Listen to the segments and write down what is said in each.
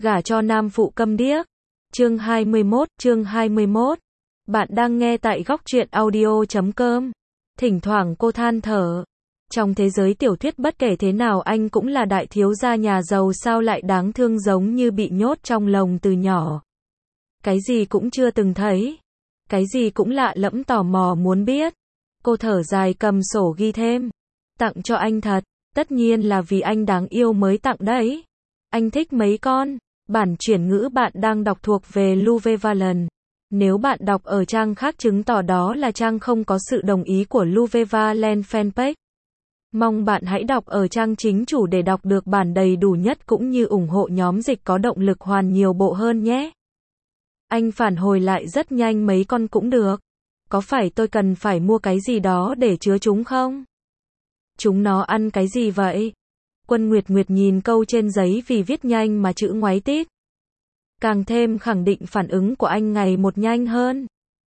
Gả cho nam phụ câm điếc. Chương 21. Bạn đang nghe tại góc truyện audio.com. Thỉnh thoảng cô than thở. Trong thế giới tiểu thuyết bất kể thế nào anh cũng là đại thiếu gia nhà giàu, sao lại đáng thương giống như bị nhốt trong lồng từ nhỏ. Cái gì cũng chưa từng thấy. Cái gì cũng lạ lẫm tò mò muốn biết. Cô thở dài cầm sổ ghi thêm. Tặng cho anh thật. Tất nhiên là vì anh đáng yêu mới tặng đấy. Anh thích mấy con. Bản chuyển ngữ bạn đang đọc thuộc về Luvevallen. Nếu bạn đọc ở trang khác chứng tỏ đó là trang không có sự đồng ý của Luvevallen fanpage. Mong bạn hãy đọc ở trang chính chủ để đọc được bản đầy đủ nhất cũng như ủng hộ nhóm dịch có động lực hoàn nhiều bộ hơn nhé. Anh phản hồi lại rất nhanh, mấy con cũng được. Có phải tôi cần phải mua cái gì đó để chứa chúng không? Chúng nó ăn cái gì vậy? Quân Nguyệt Nguyệt nhìn câu trên giấy vì viết nhanh mà chữ ngoáy tít. Càng thêm khẳng định phản ứng của anh ngày một nhanh hơn.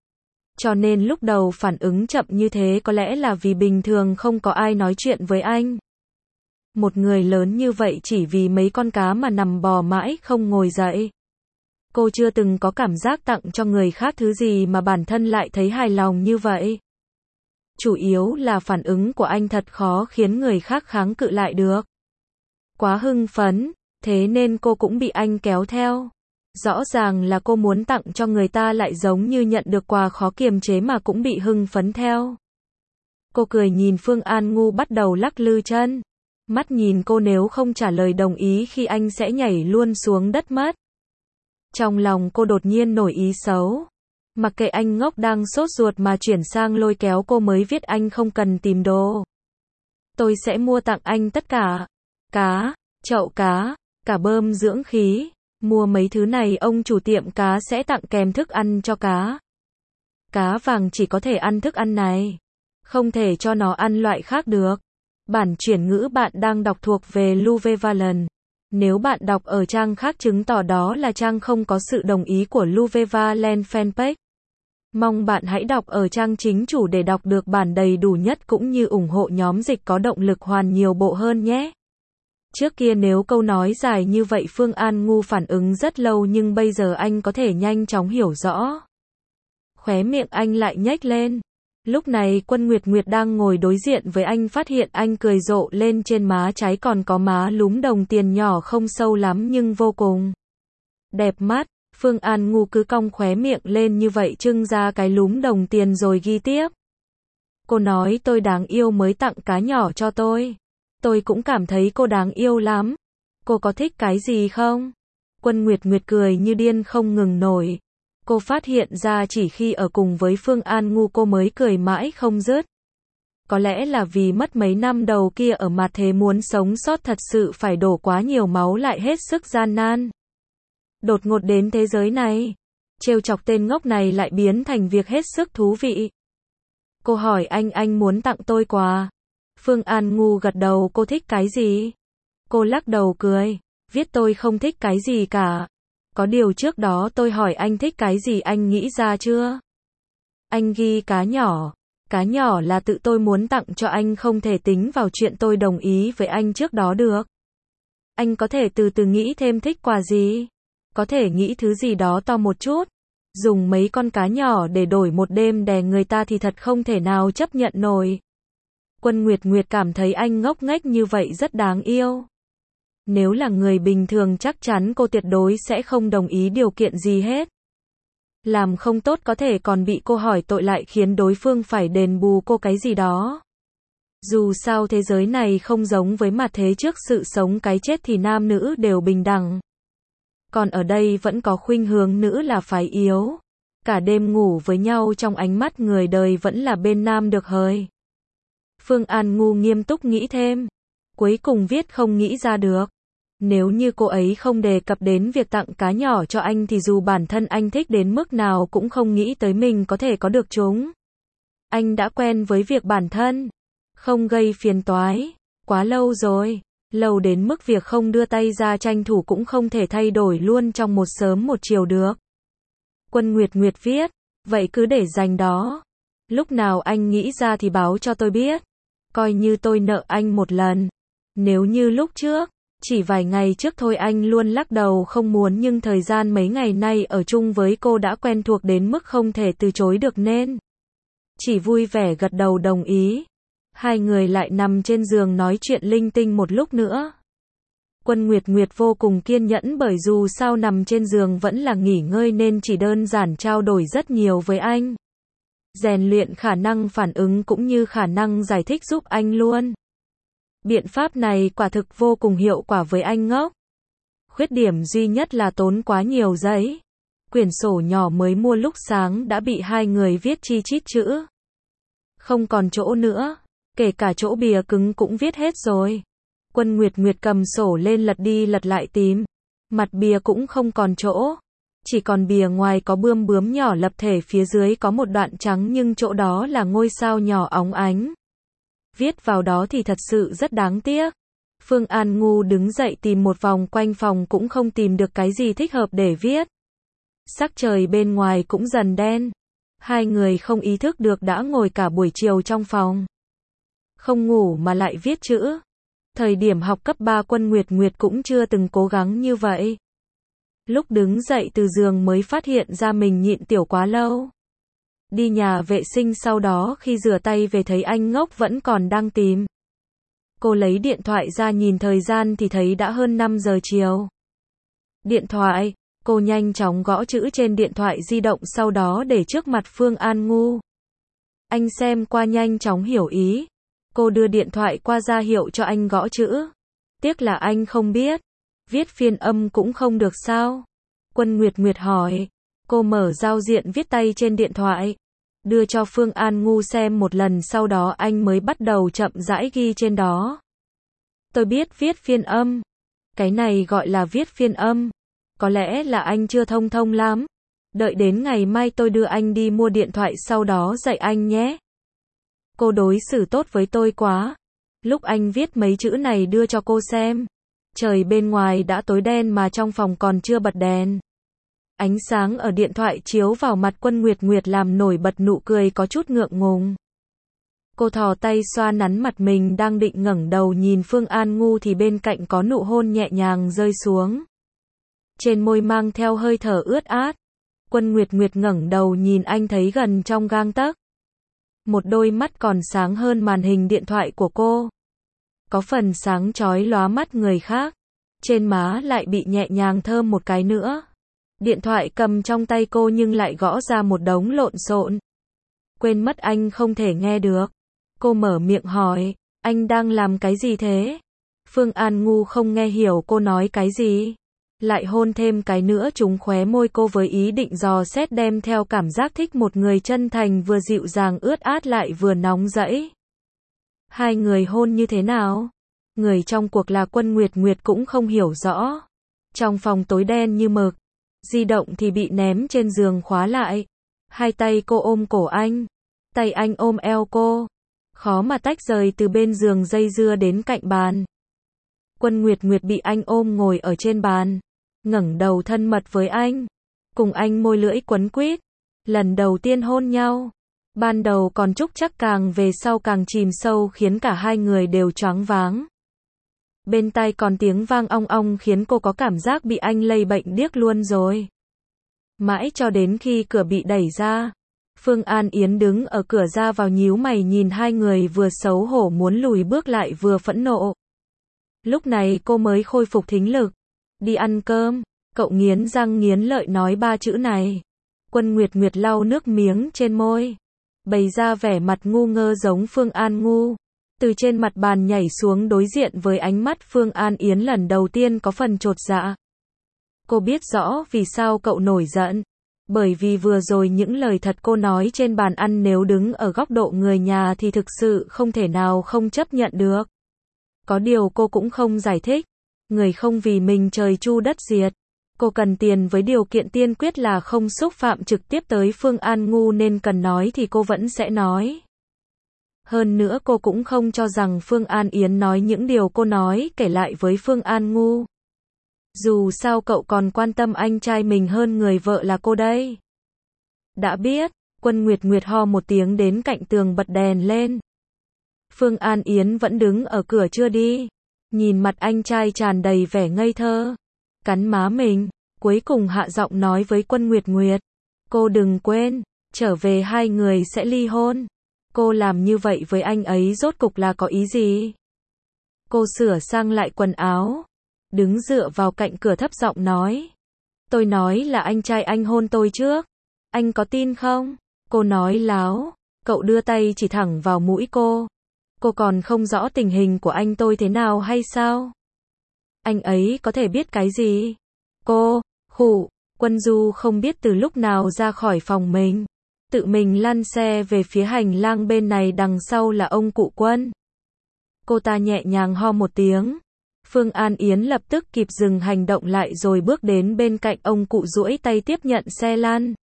Cho nên lúc đầu phản ứng chậm như thế có lẽ là vì bình thường không có ai nói chuyện với anh. Một người lớn như vậy chỉ vì mấy con cá mà nằm bò mãi không ngồi dậy. Cô chưa từng có cảm giác tặng cho người khác thứ gì mà bản thân lại thấy hài lòng như vậy. Chủ yếu là phản ứng của anh thật khó khiến người khác kháng cự lại được. Quá hưng phấn, thế nên cô cũng bị anh kéo theo. Rõ ràng là cô muốn tặng cho người ta lại giống như nhận được quà khó kiềm chế mà cũng bị hưng phấn theo. Cô cười nhìn Phương An Ngu bắt đầu lắc lư chân. Mắt nhìn cô, nếu không trả lời đồng ý khi anh sẽ nhảy luôn xuống đất mất. Trong lòng cô đột nhiên nổi ý xấu. Mặc kệ anh ngốc đang sốt ruột mà chuyển sang lôi kéo cô mới viết anh không cần tìm đồ. Tôi sẽ mua tặng anh tất cả. Cá, chậu cá, cả bơm dưỡng khí. Mua mấy thứ này ông chủ tiệm cá sẽ tặng kèm thức ăn cho cá. Cá vàng chỉ có thể ăn thức ăn này. Không thể cho nó ăn loại khác được. Bản chuyển ngữ bạn đang đọc thuộc về Luvevallen. Nếu bạn đọc ở trang khác chứng tỏ đó là trang không có sự đồng ý của Luvevallen fanpage. Mong bạn hãy đọc ở trang chính chủ để đọc được bản đầy đủ nhất cũng như ủng hộ nhóm dịch có động lực hoàn nhiều bộ hơn nhé. Trước kia nếu câu nói dài như vậy Phương An Ngu phản ứng rất lâu, nhưng bây giờ anh có thể nhanh chóng hiểu rõ. Khóe miệng anh lại nhếch lên. Lúc này Quân Nguyệt Nguyệt đang ngồi đối diện với anh phát hiện anh cười rộ lên, trên má trái còn có má lúm đồng tiền nhỏ không sâu lắm nhưng vô cùng đẹp mắt. Phương An Ngu cứ cong khóe miệng lên như vậy trưng ra cái lúm đồng tiền rồi ghi tiếp. Cô nói tôi đáng yêu mới tặng cá nhỏ cho tôi. Tôi cũng cảm thấy cô đáng yêu lắm. Cô có thích cái gì không? Quân Nguyệt Nguyệt cười như điên không ngừng nổi. Cô phát hiện ra chỉ khi ở cùng với Phương An Ngu cô mới cười mãi không dứt. Có lẽ là vì mất mấy năm đầu kia ở mặt thế muốn sống sót thật sự phải đổ quá nhiều máu lại hết sức gian nan. Đột ngột đến thế giới này, trêu chọc tên ngốc này lại biến thành việc hết sức thú vị. Cô hỏi anh muốn tặng tôi quà. Phương An Ngu gật đầu, cô thích cái gì? Cô lắc đầu cười, viết tôi không thích cái gì cả. Có điều trước đó tôi hỏi anh thích cái gì anh nghĩ ra chưa? Anh ghi cá nhỏ. Cá nhỏ là tự tôi muốn tặng cho anh, không thể tính vào chuyện tôi đồng ý với anh trước đó được. Anh có thể từ từ nghĩ thêm thích quà gì. Có thể nghĩ thứ gì đó to một chút. Dùng mấy con cá nhỏ để đổi một đêm đè người ta thì thật không thể nào chấp nhận nổi. Quân Nguyệt Nguyệt cảm thấy anh ngốc nghếch như vậy rất đáng yêu. Nếu là người bình thường chắc chắn cô tuyệt đối sẽ không đồng ý điều kiện gì hết. Làm không tốt có thể còn bị cô hỏi tội, lại khiến đối phương phải đền bù cô cái gì đó. Dù sao thế giới này không giống với mặt thế trước sự sống cái chết thì nam nữ đều bình đẳng. Còn ở đây vẫn có khuynh hướng nữ là phái yếu. Cả đêm ngủ với nhau trong ánh mắt người đời vẫn là bên nam được hời. Phương An Ngu nghiêm túc nghĩ thêm. Cuối cùng viết không nghĩ ra được. Nếu như cô ấy không đề cập đến việc tặng cá nhỏ cho anh thì dù bản thân anh thích đến mức nào cũng không nghĩ tới mình có thể có được chúng. Anh đã quen với việc bản thân không gây phiền toái quá lâu rồi. Lâu đến mức việc không đưa tay ra tranh thủ cũng không thể thay đổi luôn trong một sớm một chiều được. Quân Nguyệt Nguyệt viết, vậy cứ để dành đó. Lúc nào anh nghĩ ra thì báo cho tôi biết. Coi như tôi nợ anh một lần. Nếu như lúc trước, Chỉ vài ngày trước thôi anh luôn lắc đầu không muốn, nhưng thời gian mấy ngày nay ở chung với cô đã quen thuộc đến mức không thể từ chối được nên chỉ vui vẻ gật đầu đồng ý. Hai người lại nằm trên giường nói chuyện linh tinh một lúc nữa. Quân Nguyệt Nguyệt vô cùng kiên nhẫn, bởi dù sao nằm trên giường vẫn là nghỉ ngơi nên chỉ đơn giản trao đổi rất nhiều với anh. Rèn luyện khả năng phản ứng cũng như khả năng giải thích giúp anh luôn. Biện pháp này quả thực vô cùng hiệu quả với anh ngốc. Khuyết điểm duy nhất là tốn quá nhiều giấy. Quyển sổ nhỏ mới mua lúc sáng đã bị hai người viết chi chít chữ. Không còn chỗ nữa, kể cả chỗ bìa cứng cũng viết hết rồi. Quân Nguyệt Nguyệt cầm sổ lên lật đi lật lại tìm. Mặt bìa cũng không còn chỗ. Chỉ còn bìa ngoài có bươm bướm nhỏ lập thể, phía dưới có một đoạn trắng nhưng chỗ đó là ngôi sao nhỏ óng ánh. Viết vào đó thì thật sự rất đáng tiếc. Phương An Ngu đứng dậy tìm một vòng quanh phòng cũng không tìm được cái gì thích hợp để viết. Sắc trời bên ngoài cũng dần đen. Hai người không ý thức được đã ngồi cả buổi chiều trong phòng. Không ngủ mà lại viết chữ. Thời điểm học cấp 3 Quân Nguyệt Nguyệt cũng chưa từng cố gắng như vậy. Lúc đứng dậy từ giường mới phát hiện ra mình nhịn tiểu quá lâu. Đi nhà vệ sinh, sau đó khi rửa tay về thấy anh ngốc vẫn còn đang tìm. Cô lấy điện thoại ra nhìn thời gian thì thấy đã hơn 5 giờ chiều. Điện thoại, cô nhanh chóng gõ chữ trên điện thoại di động sau đó để trước mặt Phương An Ngu. Anh xem qua nhanh chóng hiểu ý. Cô đưa điện thoại qua ra hiệu cho anh gõ chữ. Tiếc là anh không biết. Viết phiên âm cũng không được sao? Quân Nguyệt Nguyệt hỏi. Cô mở giao diện viết tay trên điện thoại. Đưa cho Phương An Ngu xem một lần, sau đó anh mới bắt đầu chậm rãi ghi trên đó. Tôi biết viết phiên âm. Cái này gọi là viết phiên âm. Có lẽ là anh chưa thông lắm. Đợi đến ngày mai tôi đưa anh đi mua điện thoại sau đó dạy anh nhé. Cô đối xử tốt với tôi quá. Lúc anh viết mấy chữ này đưa cho cô xem. Trời bên ngoài đã tối đen mà trong phòng còn chưa bật đèn. Ánh sáng ở điện thoại chiếu vào mặt Quân Nguyệt Nguyệt làm nổi bật nụ cười có chút ngượng ngùng. Cô thò tay xoa nắn mặt mình, đang định ngẩng đầu nhìn Phương An Ngu thì bên cạnh có nụ hôn nhẹ nhàng rơi xuống. Trên môi mang theo hơi thở ướt át. Quân Nguyệt Nguyệt ngẩng đầu nhìn anh thấy gần trong gang tấc. Một đôi mắt còn sáng hơn màn hình điện thoại của cô. Có phần sáng chói lóa mắt người khác. Trên má lại bị nhẹ nhàng thơm một cái nữa. Điện thoại cầm trong tay cô nhưng lại gõ ra một đống lộn xộn. Quên mất anh không thể nghe được. Cô mở miệng hỏi, anh đang làm cái gì thế? Phương An Ngu không nghe hiểu cô nói cái gì. Lại hôn thêm cái nữa trúng khóe môi cô với ý định dò xét, đem theo cảm giác thích một người chân thành, vừa dịu dàng ướt át lại vừa nóng rẫy. Hai người hôn như thế nào? Người trong cuộc là Quân Nguyệt Nguyệt cũng không hiểu rõ. Trong phòng tối đen như mực. Di động thì bị ném trên giường khóa lại. Hai tay cô ôm cổ anh. Tay anh ôm eo cô. Khó mà tách rời từ bên giường, dây dưa đến cạnh bàn. Quân Nguyệt Nguyệt bị anh ôm ngồi ở trên bàn. Ngẩng đầu thân mật với anh. Cùng anh môi lưỡi quấn quýt. Lần đầu tiên hôn nhau. Ban đầu còn trúc chắc, càng về sau càng chìm sâu, khiến cả hai người đều choáng váng. Bên tai còn tiếng vang ong ong khiến cô có cảm giác bị anh lây bệnh điếc luôn rồi. Mãi cho đến khi cửa bị đẩy ra. Phương An Yến đứng ở cửa ra vào nhíu mày nhìn hai người, vừa xấu hổ muốn lùi bước lại vừa phẫn nộ. Lúc này cô mới khôi phục thính lực. Đi ăn cơm. Cậu nghiến răng nghiến lợi nói ba chữ này. Quân Nguyệt Nguyệt lau nước miếng trên môi. Bày ra vẻ mặt ngu ngơ giống Phương An Ngu. Từ trên mặt bàn nhảy xuống đối diện với ánh mắt Phương An Yến, lần đầu tiên có phần chột dạ. Cô biết rõ vì sao cậu nổi giận. Bởi vì vừa rồi những lời thật cô nói trên bàn ăn, nếu đứng ở góc độ người nhà thì thực sự không thể nào không chấp nhận được. Có điều cô cũng không giải thích. Người không vì mình trời chu đất diệt. Cô cần tiền với điều kiện tiên quyết là không xúc phạm trực tiếp tới Phương An Ngu, nên cần nói thì cô vẫn sẽ nói. Hơn nữa cô cũng không cho rằng Phương An Yến nói những điều cô nói kể lại với Phương An Ngu. Dù sao cậu còn quan tâm anh trai mình hơn người vợ là cô đây. Đã biết. Quân Nguyệt Nguyệt ho một tiếng đến cạnh tường bật đèn lên. Phương An Yến vẫn đứng ở cửa chưa đi. Nhìn mặt anh trai tràn đầy vẻ ngây thơ, cắn má mình, cuối cùng hạ giọng nói với Quân Nguyệt Nguyệt. Cô đừng quên, trở về hai người sẽ ly hôn. Cô làm như vậy với anh ấy rốt cục là có ý gì? Cô sửa sang lại quần áo, đứng dựa vào cạnh cửa thấp giọng nói. Tôi nói là anh trai anh hôn tôi trước. Anh có tin không? Cô nói láo. Cậu đưa tay chỉ thẳng vào mũi cô. Cô còn không rõ tình hình của anh tôi thế nào hay sao? Anh ấy có thể biết cái gì? Cô, khụ, Quân Du không biết từ lúc nào ra khỏi phòng mình. Tự mình lăn xe về phía hành lang bên này, đằng sau là ông cụ Quân. Cô ta nhẹ nhàng ho một tiếng. Phương An Yến lập tức kịp dừng hành động lại rồi bước đến bên cạnh ông cụ, duỗi tay tiếp nhận xe lăn.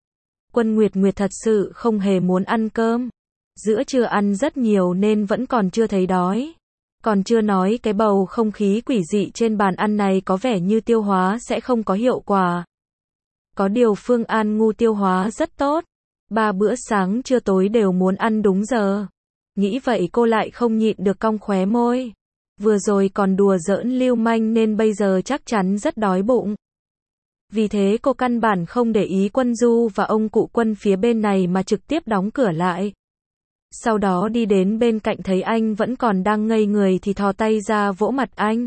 Quân Nguyệt Nguyệt thật sự không hề muốn ăn cơm. Giữa trưa ăn rất nhiều nên vẫn còn chưa thấy đói. Còn chưa nói cái bầu không khí quỷ dị trên bàn ăn này có vẻ như tiêu hóa sẽ không có hiệu quả. Có điều Phương An Ngu tiêu hóa rất tốt. 3 bữa sáng trưa tối đều muốn ăn đúng giờ. Nghĩ vậy cô lại không nhịn được cong khóe môi. Vừa rồi còn đùa giỡn lưu manh nên bây giờ chắc chắn rất đói bụng. Vì thế cô căn bản không để ý Quân Du và ông cụ Quân phía bên này mà trực tiếp đóng cửa lại. Sau đó đi đến bên cạnh thấy anh vẫn còn đang ngây người thì thò tay ra vỗ mặt anh.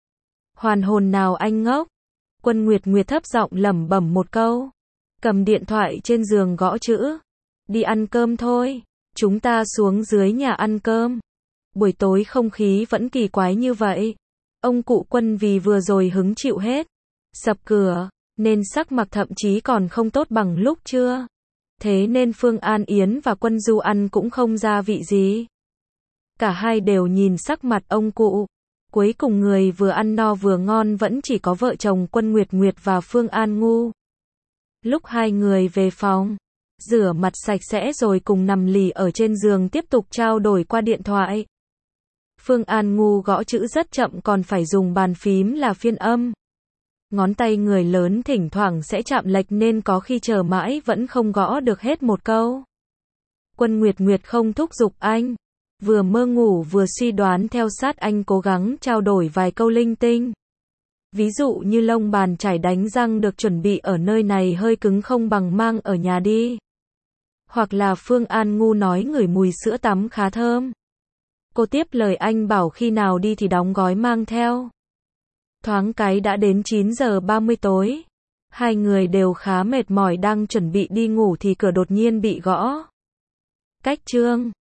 Hoàn hồn nào anh ngốc. Quân Nguyệt Nguyệt thấp giọng lẩm bẩm một câu. Cầm điện thoại trên giường gõ chữ. Đi ăn cơm thôi. Chúng ta xuống dưới nhà ăn cơm. Buổi tối không khí vẫn kỳ quái như vậy. Ông cụ Quân vì vừa rồi hứng chịu hết sập cửa, nên sắc mặt thậm chí còn không tốt bằng lúc trưa. Thế nên Phương An Yến và Quân Du ăn cũng không ra vị gì. Cả hai đều nhìn sắc mặt ông cụ. Cuối cùng người vừa ăn no vừa ngon vẫn chỉ có vợ chồng Quân Nguyệt Nguyệt và Phương An Ngu. Lúc hai người về phòng, rửa mặt sạch sẽ rồi cùng nằm lì ở trên giường tiếp tục trao đổi qua điện thoại. Phương An Ngu gõ chữ rất chậm, còn phải dùng bàn phím là phiên âm. Ngón tay người lớn thỉnh thoảng sẽ chạm lệch nên có khi chờ mãi vẫn không gõ được hết một câu. Quân Nguyệt Nguyệt không thúc giục anh, vừa mơ ngủ vừa suy đoán theo sát anh, cố gắng trao đổi vài câu linh tinh. Ví dụ như lông bàn chải đánh răng được chuẩn bị ở nơi này hơi cứng không bằng mang ở nhà đi. Hoặc là Phương An Ngu nói ngửi mùi sữa tắm khá thơm. Cô tiếp lời anh bảo khi nào đi thì đóng gói mang theo. Thoáng cái đã đến 9 giờ 30 tối. Hai người đều khá mệt mỏi đang chuẩn bị đi ngủ thì cửa đột nhiên bị gõ. Cách chương